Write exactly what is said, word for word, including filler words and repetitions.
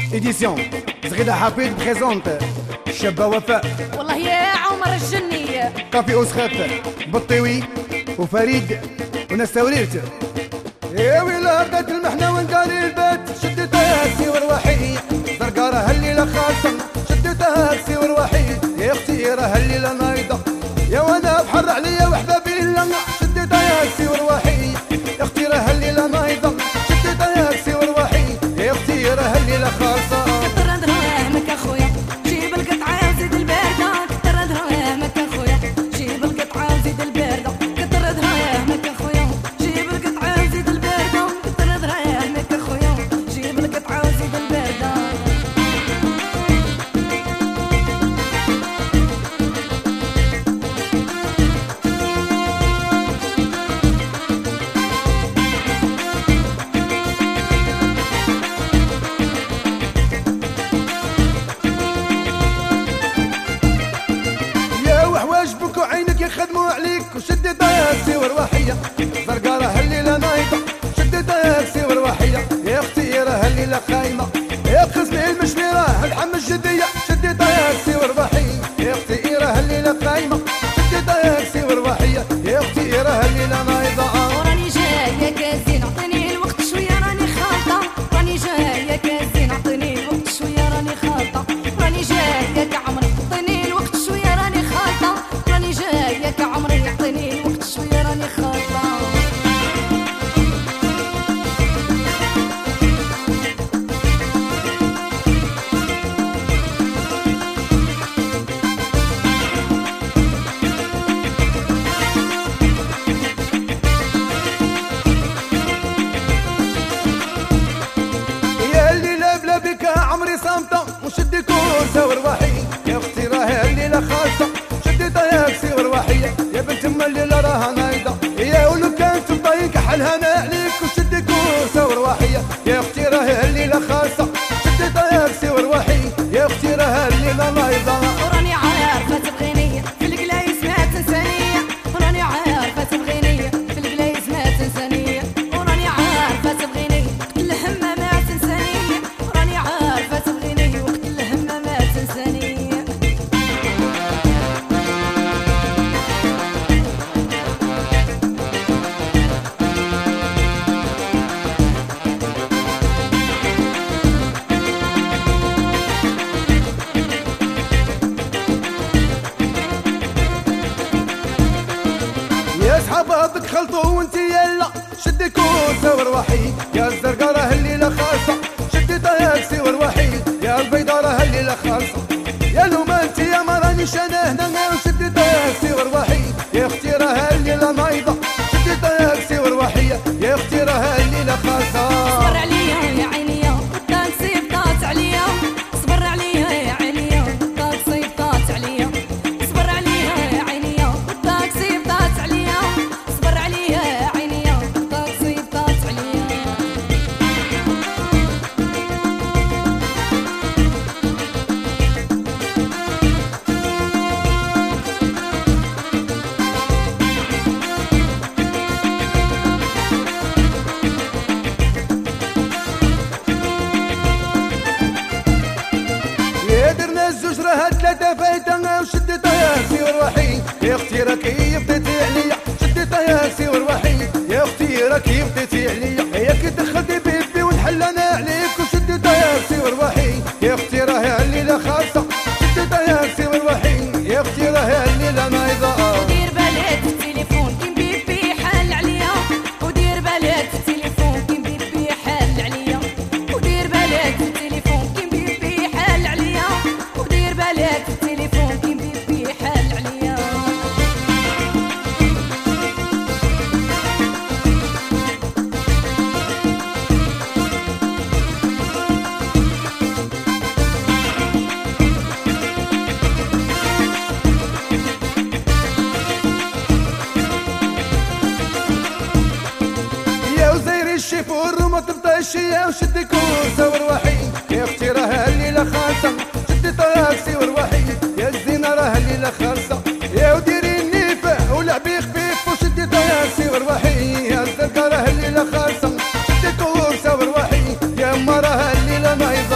إديسيون زغيدة حفيد بريزونت الشابة وفاء والله يا عمر الجنية كافي أوسخات بالطيوي وفريد وناس توريرت. يا ويلا بدات المحنة ونداري البيت شدت تاكسي وروحي زرقا راه الليلة خالصة شدت تاكسي وروحي يا اختي راه الليلة نايضة يا وانا بحر عليا وحبابي لله شدت تاكسي وروحي يا اختي راه الليلة نايضة شدت تاكسي وروحي يا اختي راه الليلة خالصة. كتر دراهمك اخويا جيب القطعة وزيد الباردة كتر دراهمك اخويا جيب القطعة وزيد الباردة كتر دراهمك اخويا جيب القطعة وزيد الباردة كتر دراهمك اخويا جيب القطعة وزيد الباردة. واجبك وعينك يخدموا عليك وشد تاكسي وروحية زرقا راه الليلة نايضة شد تاكسي وروحية يا اختي راه الليلة خايمة يا قسمي المشمي راه الحم الجدية شد تاكسي وروحية يا اختي راه الليلة خايمة شد تاكسي وروحية يا اختي راه الليلة نايضة. وراني جاية كازين عطيني الوقت شوية راني خالطة راني جاية كازين عطيني الوقت شوية راني خالطة راني جاية كعمري عطيني الوقت شوية راني خالطة راني جاية كعمري عطيني الوقت شوية راني خالطة. وشدي كوسة وروحي يا اختي راهي الليلة خالصة شدي تاكسي وروحية يا بنت اما الليلة راها نايضة يا ولو كانت تبايك حالها عليك وشدي كوسة وروحية يا اختي راهي الليلة خالصة شدي تاكسي وروحي يا اختي راهي الليلة نايضة. وراني عارفة تبغيني في القلايس ما تنسانية وراني عارفة تبغيني في القلايس ما تنسانية وراني عارفة تبغيني وقت الهمة ما تنسانية وراني عارفة تبغيني وقت الهمة ما تنسانية. يا صحابك خلطوا وانت يلا شدي كوسة وروحي يا الزرقا راه الليلة خالصة شدي تاكسي وروحي يا البيضا راه الليلة خالصة يا لو ما انت يا ما رانيش انا هنا وشدي تاكسي وروحي يا اختي راه الليلة نايضة شدي تاكسي وروحي يا اختي راه الليلة خالصة. صبر عليا يا عيني التاكسي بطات عليا صبر عليا يا عيني التاكسي بطات عليا صبر عليا يا عيني التاكسي بطات عليا صبر عليا يا عيني التاكسي بطات عليا. درنا الزوج راه ثلاثة فايتة وشدي تاكسي وروحي يا اختي راكي بديتي عليا شدي تاكسي وروحي يا اختي راكي بديتي عليا يا كي دخلتي بيبي ونحل انا عليك وشدي تاكسي وروحي يا اختي راهي الليلة خالصة شدي تاكسي وروحي يا اختي راهي الليلة نايضة. ودير بالك في التليفون كي بيبي حال عليا ودير بالك في التليفون كي بيبي حال عليا ودير بالك في التليفون كي بيبي حال عليا ودير بالك في التليفون كي بيبي حال عليا. الشيفور وما تبطيش يا وشدي كوسة وروحي يا اختي راه الليلة خالصة شدي تاكسي وروحي يا الزينة راه الليلة خالصة يا وديري النيفة ولعبي خفيف وشدي تاكسي وروحي يا الزرقا راه الليلة خالصة شدي كوسة وروحي يا اما راه الليلة نايضة.